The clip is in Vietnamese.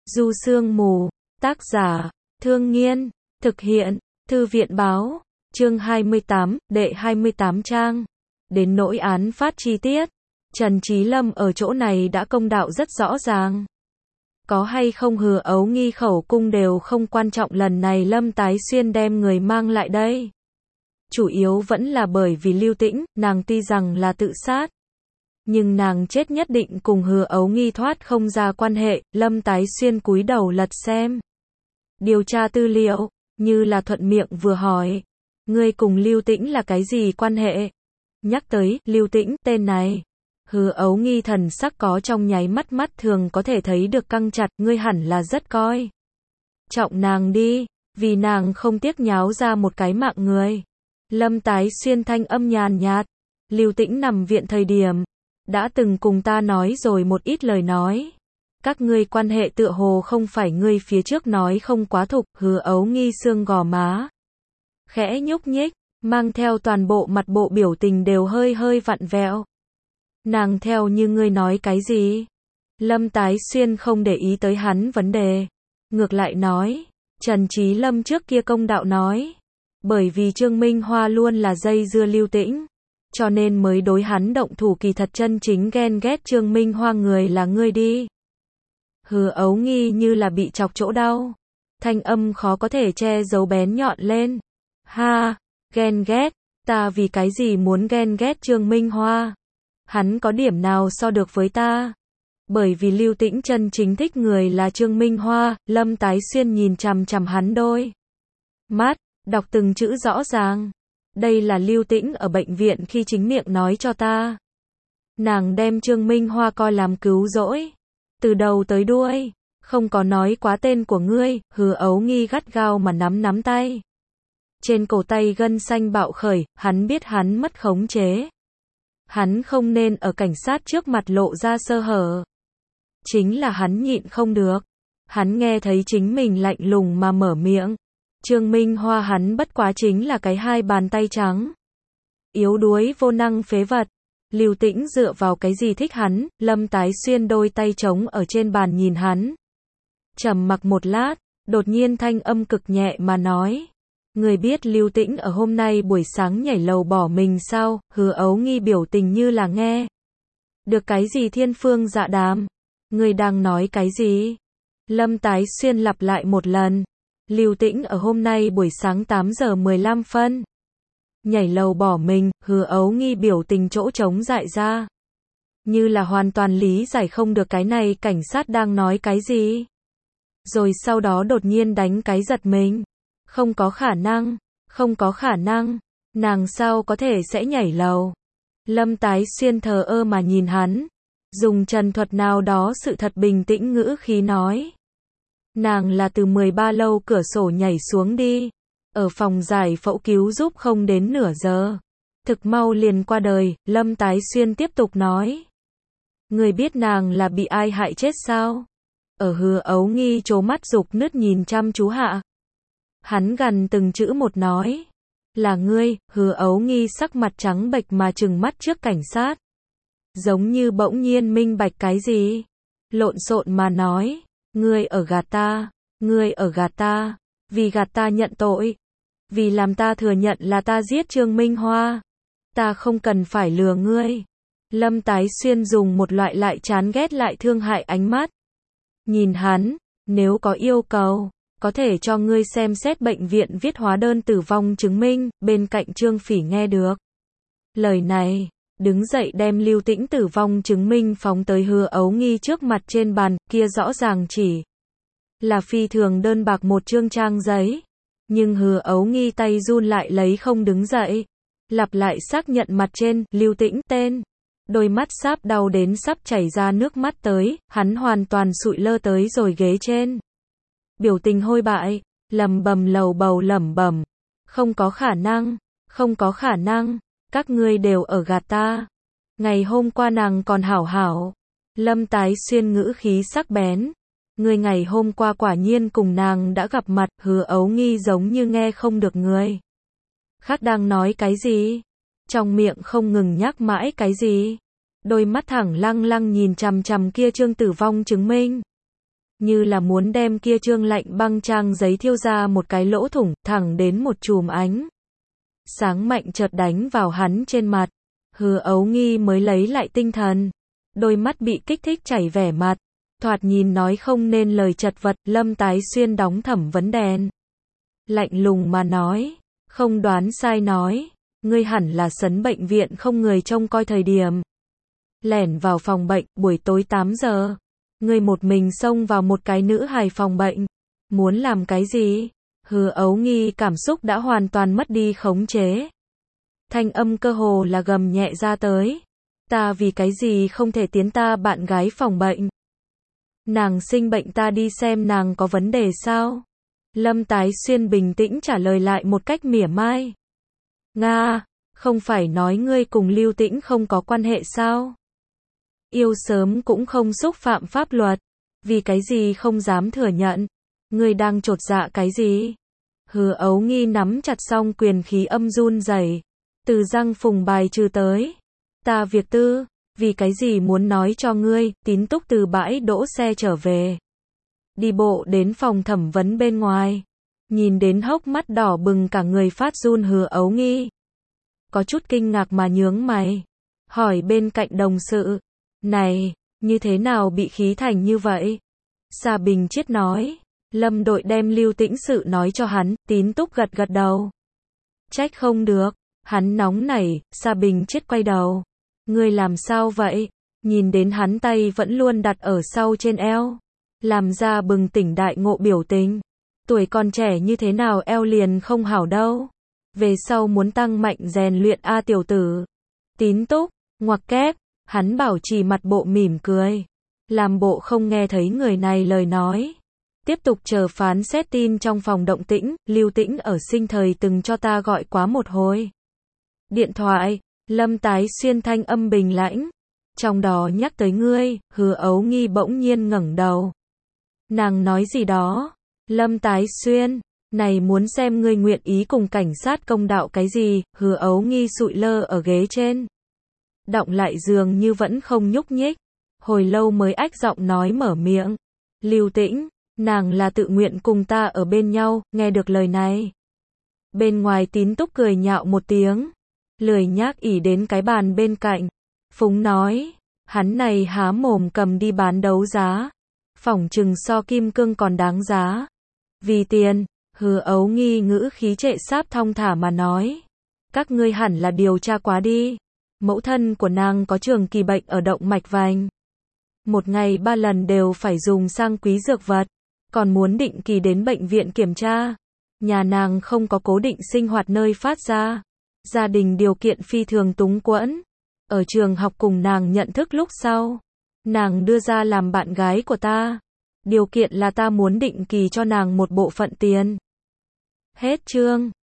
Du Sương Mù, tác giả, Thương Nghiên, thực hiện, Thư viện báo, chương 28, đệ 28 trang. Đến nỗi án phát chi tiết, Trần Chí Lâm ở chỗ này đã công đạo rất rõ ràng. Có hay không Hứa Ấu Nghi khẩu cung đều không quan trọng, lần này Lâm Tái Xuyên đem người mang lại đây. Chủ yếu vẫn là bởi vì Lưu Tĩnh, nàng tuy rằng là tự sát, nhưng nàng chết nhất định cùng Hứa Ấu Nghi thoát không ra quan hệ. Lâm Tái Xuyên cúi đầu lật xem, điều tra tư liệu, như là thuận miệng vừa hỏi, ngươi cùng Lưu Tĩnh là cái gì quan hệ? Nhắc tới Lưu Tĩnh tên này, Hứa Ấu Nghi thần sắc có trong nháy mắt, mắt thường có thể thấy được căng chặt, ngươi hẳn là rất coi trọng nàng đi, vì nàng không tiếc nháo ra một cái mạng người. Lâm Tái Xuyên thanh âm nhàn nhạt, Lưu Tĩnh nằm viện thời điểm, đã từng cùng ta nói rồi một ít lời nói. Các ngươi quan hệ tựa hồ không phải ngươi phía trước nói không quá thục. Hứa Ấu Nghi xương gò má khẽ nhúc nhích, mang theo toàn bộ mặt bộ biểu tình đều hơi hơi vặn vẹo. Nàng theo như ngươi nói cái gì? Lâm Tái Xuyên không để ý tới hắn vấn đề, ngược lại nói, Trần Chí Lâm trước kia công đạo nói, bởi vì Trương Minh Hoa luôn là dây dưa Lưu Tĩnh, cho nên mới đối hắn động thủ, kỳ thật chân chính ghen ghét Trương Minh Hoa người là ngươi đi. Hứa Ấu Nghi như là bị chọc chỗ đau, thanh âm khó có thể che giấu bén nhọn lên. Ha, ghen ghét, ta vì cái gì muốn ghen ghét Trương Minh Hoa? Hắn có điểm nào so được với ta? Bởi vì Lưu Tĩnh chân chính thích người là Trương Minh Hoa. Lâm Tái Xuyên nhìn chằm chằm hắn đôi mắt, đọc từng chữ rõ ràng. Đây là Lưu Tĩnh ở bệnh viện khi chính miệng nói cho ta. Nàng đem Trương Minh Hoa coi làm cứu rỗi, từ đầu tới đuôi, không có nói quá tên của ngươi. Hứa Ấu Nghi gắt gao mà nắm tay. Trên cổ tay gân xanh bạo khởi, hắn biết hắn mất khống chế. Hắn không nên ở cảnh sát trước mặt lộ ra sơ hở. Chính là hắn nhịn không được. Hắn nghe thấy chính mình lạnh lùng mà mở miệng. Trương Minh Hoa hắn bất quá chính là cái hai bàn tay trắng, yếu đuối vô năng phế vật. Lưu Tĩnh dựa vào cái gì thích hắn? Lâm Tái Xuyên đôi tay trống ở trên bàn nhìn hắn, trầm mặc một lát, đột nhiên thanh âm cực nhẹ mà nói, người biết Lưu Tĩnh ở hôm nay buổi sáng nhảy lầu bỏ mình sao? Hứa Ấu Nghi biểu tình như là nghe được cái gì thiên phương dạ đàm. Người đang nói cái gì? Lâm Tái Xuyên lặp lại một lần. Lưu Tĩnh ở hôm nay buổi sáng 8 giờ 15 phân nhảy lầu bỏ mình. Hứa Ấu Nghi biểu tình chỗ trống dại ra, như là hoàn toàn lý giải không được cái này cảnh sát đang nói cái gì. Rồi sau đó đột nhiên đánh cái giật mình. Không có khả năng, không có khả năng, nàng sao có thể sẽ nhảy lầu? Lâm Tái Xuyên thờ ơ mà nhìn hắn, dùng trần thuật nào đó sự thật bình tĩnh ngữ khí nói, nàng là từ 13 lâu cửa sổ nhảy xuống đi, ở phòng giải phẫu cứu giúp không đến nửa giờ, thực mau liền qua đời. Lâm Tái Xuyên tiếp tục nói, người biết nàng là bị ai hại chết sao? Ở Hứa Ấu Nghi trố mắt dục nứt nhìn chăm chú hạ, hắn gần từng chữ một nói, là ngươi. Hứa Ấu Nghi sắc mặt trắng bệch mà trừng mắt trước cảnh sát, giống như bỗng nhiên minh bạch cái gì, lộn xộn mà nói, ngươi ở gạt ta, ngươi ở gạt ta, vì gạt ta nhận tội, vì làm ta thừa nhận là ta giết Trương Minh Hoa, ta không cần phải lừa ngươi. Lâm Tái Xuyên dùng một loại lại chán ghét lại thương hại ánh mắt nhìn hắn, nếu có yêu cầu, có thể cho ngươi xem xét bệnh viện viết hóa đơn tử vong chứng minh. Bên cạnh Trương Phỉ nghe được lời này, đứng dậy đem Lưu Tĩnh tử vong chứng minh phóng tới Hứa Ấu Nghi trước mặt. Trên bàn kia rõ ràng chỉ là phi thường đơn bạc một chương trang giấy, nhưng Hứa Ấu Nghi tay run lại lấy không đứng dậy, lặp lại xác nhận mặt trên Lưu Tĩnh tên, đôi mắt sáp đau đến sắp chảy ra nước mắt tới. Hắn hoàn toàn sụi lơ tới rồi ghế trên, biểu tình hôi bại, lẩm bẩm lầu bầu lẩm bẩm, không có khả năng, không có khả năng, các ngươi đều ở gạt ta. Ngày hôm qua nàng còn hảo hảo. Lâm Tái Xuyên ngữ khí sắc bén, người ngày hôm qua quả nhiên cùng nàng đã gặp mặt. Hứa Ấu Nghi giống như nghe không được người khác đang nói cái gì, trong miệng không ngừng nhắc mãi cái gì, đôi mắt thẳng lăng lăng nhìn chằm chằm kia chương tử vong chứng minh. như là muốn đem kia trương lạnh băng trang giấy thiêu ra một cái lỗ thủng, thẳng đến một chùm ánh sáng mạnh chợt đánh vào hắn trên mặt. Hứa Ấu Nghi mới lấy lại tinh thần, đôi mắt bị kích thích chảy vẻ mặt, thoạt nhìn nói không nên lời chật vật. Lâm Tái Xuyên đóng thẩm vấn đèn, lạnh lùng mà nói, không đoán sai nói, ngươi hẳn là sấn bệnh viện không người trông coi thời điểm, lẻn vào phòng bệnh, buổi tối 8 giờ, ngươi một mình xông vào một cái nữ hài phòng bệnh, muốn làm cái gì? Hứa Ấu Nghi cảm xúc đã hoàn toàn mất đi khống chế, thanh âm cơ hồ là gầm nhẹ ra tới, ta vì cái gì không thể tiến ta bạn gái phòng bệnh? Nàng sinh bệnh ta đi xem nàng có vấn đề sao? Lâm Tái Xuyên bình tĩnh trả lời lại một cách mỉa mai. Nga, không phải nói ngươi cùng Lưu Tĩnh không có quan hệ sao? Yêu sớm cũng không xúc phạm pháp luật, vì cái gì không dám thừa nhận? Ngươi đang chột dạ cái gì? Hứa Ấu Nghi nắm chặt song quyền, khí âm run rẩy, từ răng phùng bài trừ tới. Ta việc tư, vì cái gì muốn nói cho ngươi? Tín Túc từ bãi đỗ xe trở về, đi bộ đến phòng thẩm vấn bên ngoài, nhìn đến hốc mắt đỏ bừng cả người phát run Hứa Ấu Nghi, có chút kinh ngạc mà nhướng mày, hỏi bên cạnh đồng sự, này, như thế nào bị khí thành như vậy? Sa Bình Chiết nói, Lâm đội đem Lưu Tĩnh sự nói cho hắn. Tín Túc gật gật đầu, trách không được, hắn nóng nảy. Sa Bình Chiết quay đầu, ngươi làm sao vậy? Nhìn đến hắn tay vẫn luôn đặt ở sau trên eo, làm ra bừng tỉnh đại ngộ biểu tình, tuổi còn trẻ như thế nào eo liền không hảo đâu, về sau muốn tăng mạnh rèn luyện a tiểu tử. Tín Túc, ngoặc kép, hắn bảo trì mặt bộ mỉm cười, làm bộ không nghe thấy người này lời nói, tiếp tục chờ phán xét. Tin trong phòng động tĩnh, Lưu Tĩnh ở sinh thời từng cho ta gọi quá một hồi điện thoại. Lâm Tái Xuyên thanh âm bình lãnh, trong đó nhắc tới ngươi. Hứa Ấu Nghi bỗng nhiên ngẩng đầu, nàng nói gì đó? Lâm Tái Xuyên, này muốn xem ngươi nguyện ý cùng cảnh sát công đạo cái gì? Hứa Ấu Nghi sụi lơ ở ghế trên, đọng lại giường như vẫn không nhúc nhích, hồi lâu mới ách giọng nói mở miệng, Lưu Tĩnh, nàng là tự nguyện cùng ta ở bên nhau. Nghe được lời này, bên ngoài Tín Túc cười nhạo một tiếng, lười nhác ỉ đến cái bàn bên cạnh, phúng nói, hắn này há mồm cầm đi bán đấu giá, phỏng chừng so kim cương còn đáng giá. Vì tiền. Hứa Ấu Nghi ngữ khí trệ sáp thong thả mà nói, các ngươi hẳn là điều tra quá đi. Mẫu thân của nàng có trường kỳ bệnh ở động mạch vành, một ngày 3 lần đều phải dùng sang quý dược vật, còn muốn định kỳ đến bệnh viện kiểm tra. Nhà nàng không có cố định sinh hoạt nơi phát ra, gia đình điều kiện phi thường túng quẫn. Ở trường học cùng nàng nhận thức lúc sau, nàng đưa ra làm bạn gái của ta, điều kiện là ta muốn định kỳ cho nàng một bộ phận tiền. Hết chương.